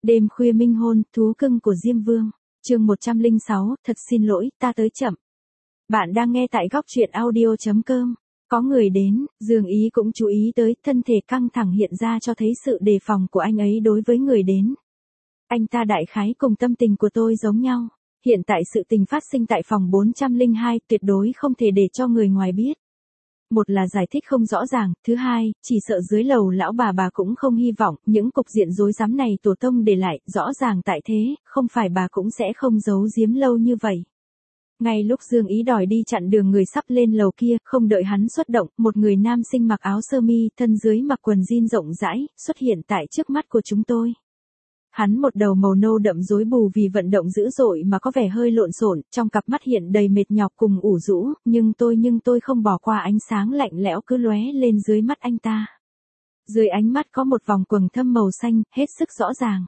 Đêm khuya minh hôn, thú cưng của Diêm Vương. Chương 106, thật xin lỗi, ta tới chậm. Bạn đang nghe tại góc truyện audio.com. Có người đến, Dương Ý cũng chú ý tới, thân thể căng thẳng hiện ra cho thấy sự đề phòng của anh ấy đối với người đến. Anh ta đại khái cùng tâm tình của tôi giống nhau. Hiện tại sự tình phát sinh tại phòng 402 tuyệt đối không thể để cho người ngoài biết. Một là giải thích không rõ ràng, thứ hai, chỉ sợ dưới lầu lão bà cũng không hy vọng, những cục diện rối rắm này tổ tông để lại, rõ ràng tại thế, không phải bà cũng sẽ không giấu giếm lâu như vậy. Ngay lúc Dương Ý đòi đi chặn đường người sắp lên lầu kia, không đợi hắn xuất động, một người nam sinh mặc áo sơ mi, thân dưới mặc quần jean rộng rãi, xuất hiện tại trước mắt của chúng tôi. Hắn một đầu màu nâu đậm rối bù vì vận động dữ dội mà có vẻ hơi lộn xộn, trong cặp mắt hiện đầy mệt nhọc cùng ủ rũ, nhưng tôi không bỏ qua ánh sáng lạnh lẽo cứ lóe lên dưới mắt anh ta. Dưới ánh mắt có một vòng quầng thâm màu xanh, hết sức rõ ràng.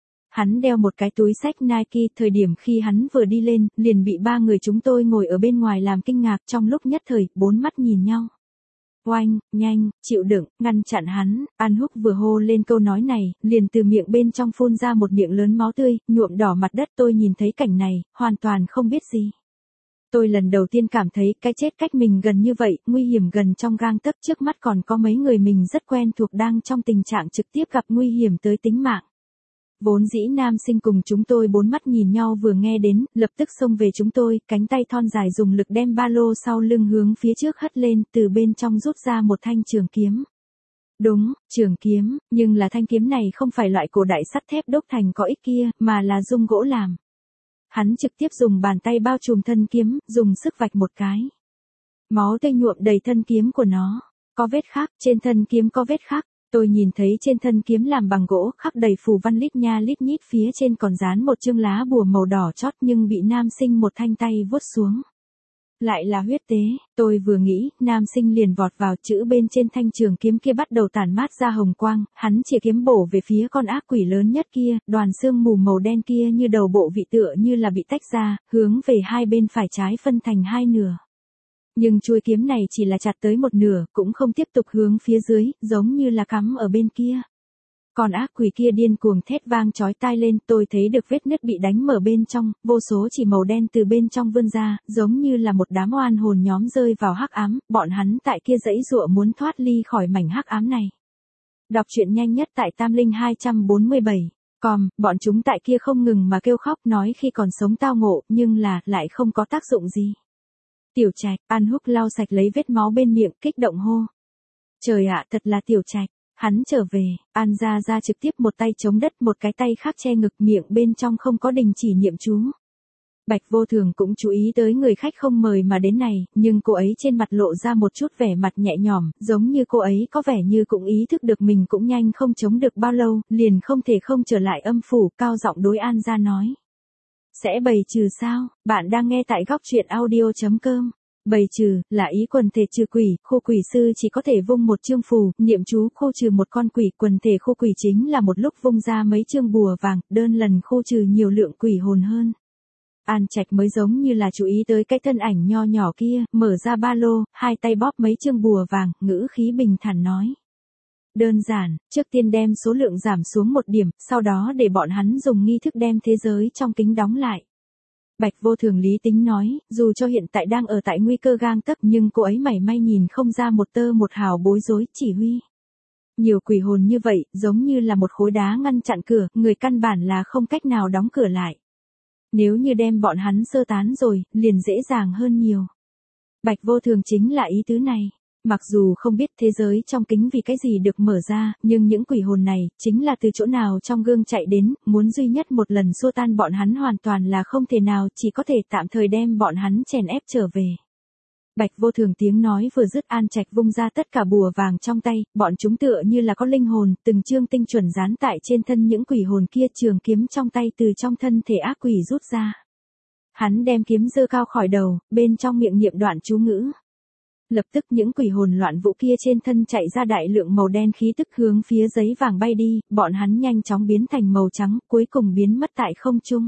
Hắn đeo một cái túi xách Nike, thời điểm khi hắn vừa đi lên, liền bị ba người chúng tôi ngồi ở bên ngoài làm kinh ngạc, trong lúc nhất thời, bốn mắt nhìn nhau. Oanh, nhanh, chịu đựng, ngăn chặn hắn, An Húc vừa hô lên câu nói này, liền từ miệng bên trong phun ra một miệng lớn máu tươi, nhuộm đỏ mặt đất. Tôi nhìn thấy cảnh này, hoàn toàn không biết gì. Tôi lần đầu tiên cảm thấy cái chết cách mình gần như vậy, nguy hiểm gần trong gang tấc, trước mắt còn có mấy người mình rất quen thuộc đang trong tình trạng trực tiếp gặp nguy hiểm tới tính mạng. Vốn dĩ nam sinh cùng chúng tôi bốn mắt nhìn nhau vừa nghe đến, lập tức xông về chúng tôi, cánh tay thon dài dùng lực đem ba lô sau lưng hướng phía trước hất lên, từ bên trong rút ra một thanh trường kiếm. Đúng, trường kiếm, nhưng là thanh kiếm này không phải loại cổ đại sắt thép đúc thành có ích kia, mà là dung gỗ làm. Hắn trực tiếp dùng bàn tay bao trùm thân kiếm, dùng sức vạch một cái. Máu tươi nhuộm đầy thân kiếm của nó, có vết khắc, trên thân kiếm có vết khắc. Tôi nhìn thấy trên thân kiếm làm bằng gỗ khắc đầy phù văn lít nha lít nhít, phía trên còn dán một chương lá bùa màu đỏ chót nhưng bị nam sinh một thanh tay vuốt xuống. Lại là huyết tế, tôi vừa nghĩ, nam sinh liền vọt vào, chữ bên trên thanh trường kiếm kia bắt đầu tản mát ra hồng quang, hắn chĩa kiếm bổ về phía con ác quỷ lớn nhất kia, đoàn xương mù màu đen kia như đầu bộ vị tựa như là bị tách ra, hướng về hai bên phải trái phân thành hai nửa. Nhưng chuôi kiếm này chỉ là chặt tới một nửa, cũng không tiếp tục hướng phía dưới, giống như là cắm ở bên kia. Còn ác quỷ kia điên cuồng thét vang chói tai lên, tôi thấy được vết nứt bị đánh mở bên trong, vô số chỉ màu đen từ bên trong vươn ra, giống như là một đám oan hồn nhóm rơi vào hắc ám, bọn hắn tại kia giãy giụa muốn thoát ly khỏi mảnh hắc ám này. Đọc truyện nhanh nhất tại Tamlinh 247. Bọn chúng tại kia không ngừng mà kêu khóc, nói khi còn sống tao ngộ, nhưng lại không có tác dụng gì. Tiểu Trạch, An Húc lau sạch lấy vết máu bên miệng, kích động hô. Trời ạ, thật là Tiểu Trạch. Hắn trở về, An ra trực tiếp một tay chống đất, một cái tay khác che ngực, miệng bên trong không có đình chỉ niệm chú. Bạch Vô Thường cũng chú ý tới người khách không mời mà đến này, nhưng cô ấy trên mặt lộ ra một chút vẻ mặt nhẹ nhõm, giống như cô ấy có vẻ như cũng ý thức được mình cũng nhanh không chống được bao lâu, liền không thể không trở lại âm phủ, cao giọng đối An ra nói. Sẽ bày trừ sao? Bạn đang nghe tại góc truyện audio.com. Bày trừ, là ý quần thể trừ quỷ, khu quỷ sư chỉ có thể vung một chương phù, niệm chú khu trừ một con quỷ, quần thể khu quỷ chính là một lúc vung ra mấy chương bùa vàng, đơn lần khu trừ nhiều lượng quỷ hồn hơn. An Trạch mới giống như là chú ý tới cái thân ảnh nho nhỏ kia, mở ra ba lô, hai tay bóp mấy chương bùa vàng, ngữ khí bình thản nói. Đơn giản, trước tiên đem số lượng giảm xuống một điểm, sau đó để bọn hắn dùng nghi thức đem thế giới trong kính đóng lại. Bạch Vô Thường lý tính nói, dù cho hiện tại đang ở tại nguy cơ gang tấc nhưng cô ấy mảy may nhìn không ra một tơ một hào bối rối, chỉ huy. Nhiều quỷ hồn như vậy, giống như là một khối đá ngăn chặn cửa, người căn bản là không cách nào đóng cửa lại. Nếu như đem bọn hắn sơ tán rồi, liền dễ dàng hơn nhiều. Bạch Vô Thường chính là ý tứ này. Mặc dù không biết thế giới trong kính vì cái gì được mở ra, nhưng những quỷ hồn này, chính là từ chỗ nào trong gương chạy đến, muốn duy nhất một lần xua tan bọn hắn hoàn toàn là không thể nào, chỉ có thể tạm thời đem bọn hắn chèn ép trở về. Bạch Vô Thường tiếng nói vừa dứt, An Trạch vung ra tất cả bùa vàng trong tay, bọn chúng tựa như là có linh hồn, từng chương tinh chuẩn dán tại trên thân những quỷ hồn kia, trường kiếm trong tay từ trong thân thể ác quỷ rút ra. Hắn đem kiếm giơ cao khỏi đầu, bên trong miệng niệm đoạn chú ngữ. Lập tức những quỷ hồn loạn vũ kia trên thân chạy ra đại lượng màu đen khí tức hướng phía giấy vàng bay đi, bọn hắn nhanh chóng biến thành màu trắng, cuối cùng biến mất tại không trung.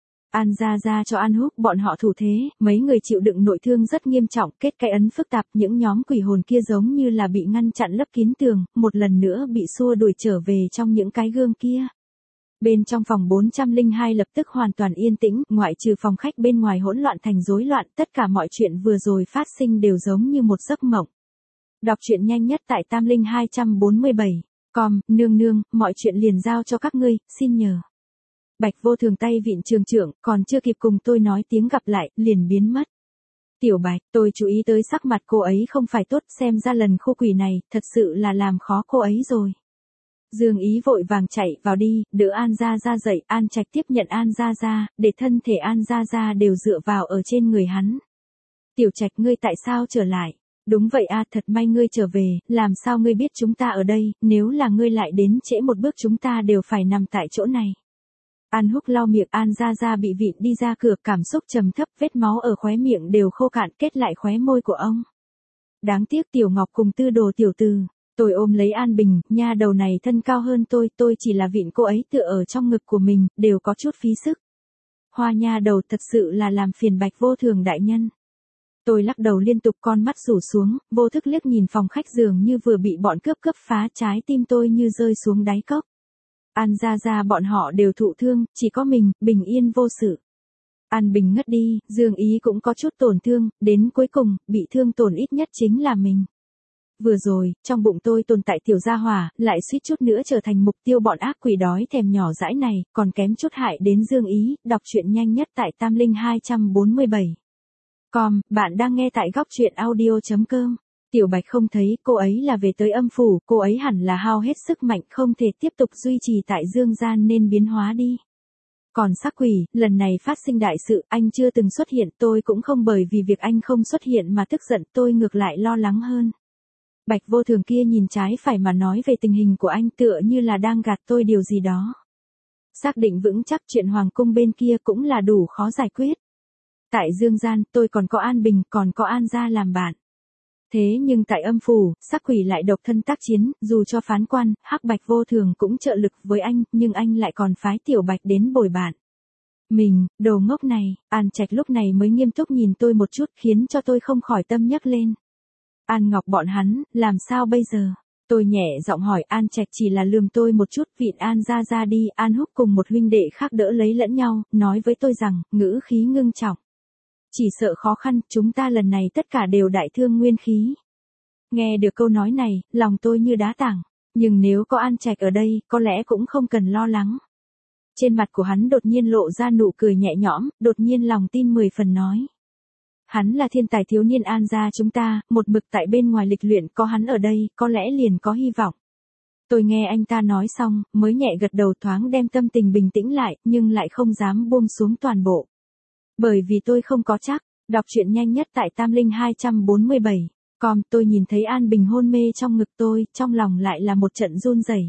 An ra cho An Húc bọn họ thủ thế, mấy người chịu đựng nội thương rất nghiêm trọng, kết cái ấn phức tạp, những nhóm quỷ hồn kia giống như là bị ngăn chặn lấp kín tường, một lần nữa bị xua đuổi trở về trong những cái gương kia. Bên trong phòng 402 lập tức hoàn toàn yên tĩnh, ngoại trừ phòng khách bên ngoài hỗn loạn thành rối loạn, tất cả mọi chuyện vừa rồi phát sinh đều giống như một giấc mộng. Đọc truyện nhanh nhất tại Tamlinh247. Nương nương, mọi chuyện liền giao cho các ngươi, xin nhờ. Bạch Vô Thường tay vịn trường trưởng, còn chưa kịp cùng tôi nói tiếng gặp lại, liền biến mất. Tiểu Bạch, tôi chú ý tới sắc mặt cô ấy không phải tốt, xem ra lần khu quỷ này, thật sự là làm khó cô ấy rồi. Dương Ý vội vàng chạy vào đi, đỡ An Gia Gia dậy, An Trạch tiếp nhận An Gia Gia, để thân thể An Gia Gia đều dựa vào ở trên người hắn. Tiểu Trạch, ngươi tại sao trở lại? Đúng vậy a, thật may ngươi trở về, làm sao ngươi biết chúng ta ở đây, nếu là ngươi lại đến trễ một bước chúng ta đều phải nằm tại chỗ này. An Húc lau miệng, An Gia Gia bị vịn đi ra cửa, cảm xúc trầm thấp, vết máu ở khóe miệng đều khô cạn, kết lại khóe môi của ông. Đáng tiếc Tiểu Ngọc cùng Tư Đồ tiểu từ. Tôi ôm lấy An Bình, nha đầu này thân cao hơn tôi chỉ là vịn cô ấy tựa ở trong ngực của mình, đều có chút phí sức. Hoa nha đầu thật sự là làm phiền Bạch Vô Thường đại nhân. Tôi lắc đầu liên tục, con mắt rủ xuống, vô thức liếc nhìn phòng khách dường như vừa bị bọn cướp phá, trái tim tôi như rơi xuống đáy cốc. An Gia Gia bọn họ đều thụ thương, chỉ có mình, bình yên vô sự. An Bình ngất đi, Dương Ý cũng có chút tổn thương, đến cuối cùng, bị thương tổn ít nhất chính là mình. Vừa rồi, trong bụng tôi tồn tại tiểu gia hỏa, lại suýt chút nữa trở thành mục tiêu bọn ác quỷ đói thèm nhỏ dãi này, còn kém chút hại đến Dương Ý, đọc truyện nhanh nhất tại Tamlinh247. Bạn đang nghe tại góc truyện audio.com. Tiểu Bạch không thấy, cô ấy là về tới âm phủ, cô ấy hẳn là hao hết sức mạnh không thể tiếp tục duy trì tại dương gian nên biến hóa đi. Còn sắc quỷ, lần này phát sinh đại sự, anh chưa từng xuất hiện, tôi cũng không bởi vì việc anh không xuất hiện mà tức giận, tôi ngược lại lo lắng hơn. Bạch Vô Thường kia nhìn trái phải mà nói về tình hình của anh tựa như là đang gạt tôi điều gì đó. Xác định vững chắc chuyện hoàng cung bên kia cũng là đủ khó giải quyết. Tại dương gian, tôi còn có An Bình, còn có An Gia làm bạn. Thế nhưng tại âm phủ, sắc quỷ lại độc thân tác chiến, dù cho phán quan, Hắc Bạch Vô Thường cũng trợ lực với anh, nhưng anh lại còn phái Tiểu Bạch đến bồi bạn. Mình, đồ ngốc này, An Trạch lúc này mới nghiêm túc nhìn tôi một chút, khiến cho tôi không khỏi tâm nhắc lên. An Ngọc bọn hắn, làm sao bây giờ? Tôi nhẹ giọng hỏi, An Trạch chỉ là lườm tôi một chút, vịn An Gia Gia đi, An Húc cùng một huynh đệ khác đỡ lấy lẫn nhau, nói với tôi rằng, ngữ khí ngưng trọng. Chỉ sợ khó khăn, chúng ta lần này tất cả đều đại thương nguyên khí. Nghe được câu nói này, lòng tôi như đá tảng, nhưng nếu có An Trạch ở đây, có lẽ cũng không cần lo lắng. Trên mặt của hắn đột nhiên lộ ra nụ cười nhẹ nhõm, đột nhiên lòng tin 10 phần nói. Hắn là thiên tài thiếu niên An gia chúng ta, một mực tại bên ngoài lịch luyện, có hắn ở đây, có lẽ liền có hy vọng. Tôi nghe anh ta nói xong, mới nhẹ gật đầu, thoáng đem tâm tình bình tĩnh lại, nhưng lại không dám buông xuống toàn bộ. Bởi vì tôi không có chắc, đọc truyện nhanh nhất tại Tamlinh247. Tôi nhìn thấy An Bình hôn mê trong ngực tôi, trong lòng lại là một trận run rẩy.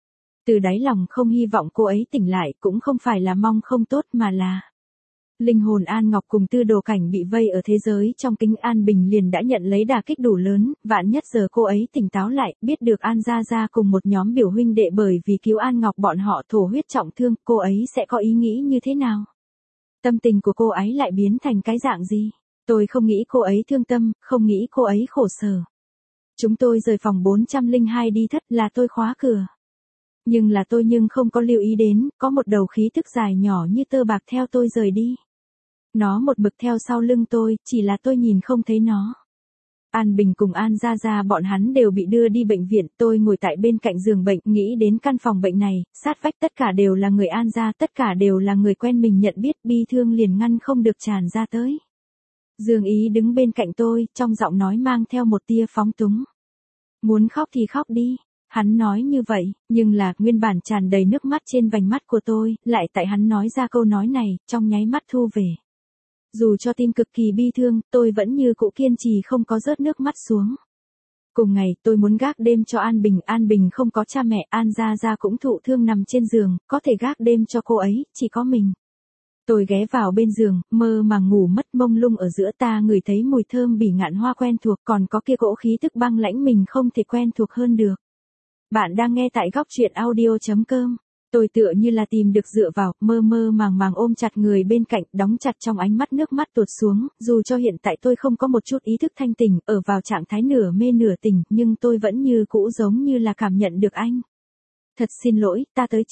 Từ đáy lòng không hy vọng cô ấy tỉnh lại, cũng không phải là mong không tốt mà là... Linh hồn An Ngọc cùng Tư Đồ Cảnh bị vây ở thế giới trong kính, An Bình liền đã nhận lấy đả kích đủ lớn, vạn nhất giờ cô ấy tỉnh táo lại, biết được An Gia Gia cùng một nhóm biểu huynh đệ bởi vì cứu An Ngọc bọn họ thổ huyết trọng thương, cô ấy sẽ có ý nghĩ như thế nào? Tâm tình của cô ấy lại biến thành cái dạng gì? Tôi không nghĩ cô ấy thương tâm, không nghĩ cô ấy khổ sở. Chúng tôi rời phòng 402 đi, thất là tôi khóa cửa. Nhưng không có lưu ý đến, có một đầu khí thức dài nhỏ như tơ bạc theo tôi rời đi. Nó một mực theo sau lưng tôi, chỉ là tôi nhìn không thấy nó. An Bình cùng An Gia Gia bọn hắn đều bị đưa đi bệnh viện, tôi ngồi tại bên cạnh giường bệnh, nghĩ đến căn phòng bệnh này, sát vách tất cả đều là người An Gia, tất cả đều là người quen mình, nhận biết bi thương liền ngăn không được tràn ra tới. Dương Ý đứng bên cạnh tôi, trong giọng nói mang theo một tia phóng túng. Muốn khóc thì khóc đi. Hắn nói như vậy, nhưng là nguyên bản tràn đầy nước mắt trên vành mắt của tôi, lại tại hắn nói ra câu nói này, trong nháy mắt thu về. Dù cho tim cực kỳ bi thương, tôi vẫn như cũ kiên trì không có rớt nước mắt xuống. Cùng ngày, tôi muốn gác đêm cho An Bình không có cha mẹ, An Gia Gia cũng thụ thương nằm trên giường, có thể gác đêm cho cô ấy, chỉ có mình. Tôi ghé vào bên giường, mơ màng ngủ mất, mông lung ở giữa ta ngửi thấy mùi thơm bỉ ngạn hoa quen thuộc, còn có kia cỗ khí tức băng lãnh mình không thể quen thuộc hơn được. Bạn đang nghe tại góc truyện audio.com. Tôi tựa như là tìm được dựa vào, mơ màng ôm chặt người bên cạnh, đóng chặt trong ánh mắt nước mắt tuột xuống, dù cho hiện tại tôi không có một chút ý thức thanh tỉnh, ở vào trạng thái nửa mê nửa tỉnh, nhưng tôi vẫn như cũ giống như là cảm nhận được anh. Thật xin lỗi, ta tới chậm.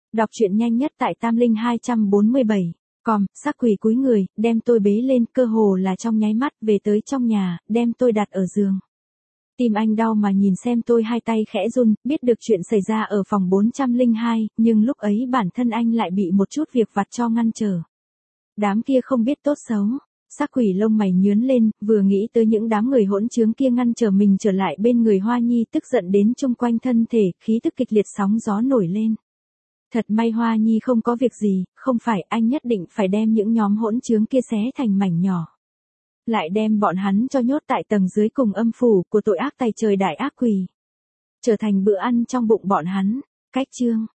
Đọc truyện nhanh nhất tại Tamling247. Sắc quỷ cúi người, đem tôi bế lên, cơ hồ là trong nháy mắt về tới trong nhà, đem tôi đặt ở giường. Tim anh đau mà nhìn xem tôi hai tay khẽ run, biết được chuyện xảy ra ở phòng 402, nhưng lúc ấy bản thân anh lại bị một chút việc vặt cho ngăn trở. Đám kia không biết tốt xấu. Sắc quỷ lông mày nhướn lên, vừa nghĩ tới những đám người hỗn trướng kia ngăn trở mình trở lại bên người Hoa Nhi, tức giận đến chung quanh thân thể, khí tức kịch liệt sóng gió nổi lên. Thật may Hoa Nhi không có việc gì, không phải anh nhất định phải đem những nhóm hỗn trướng kia xé thành mảnh nhỏ. Lại đem bọn hắn cho nhốt tại tầng dưới cùng âm phủ của tội ác tày trời đại ác quỷ. Trở thành bữa ăn trong bụng bọn hắn. Cách chương.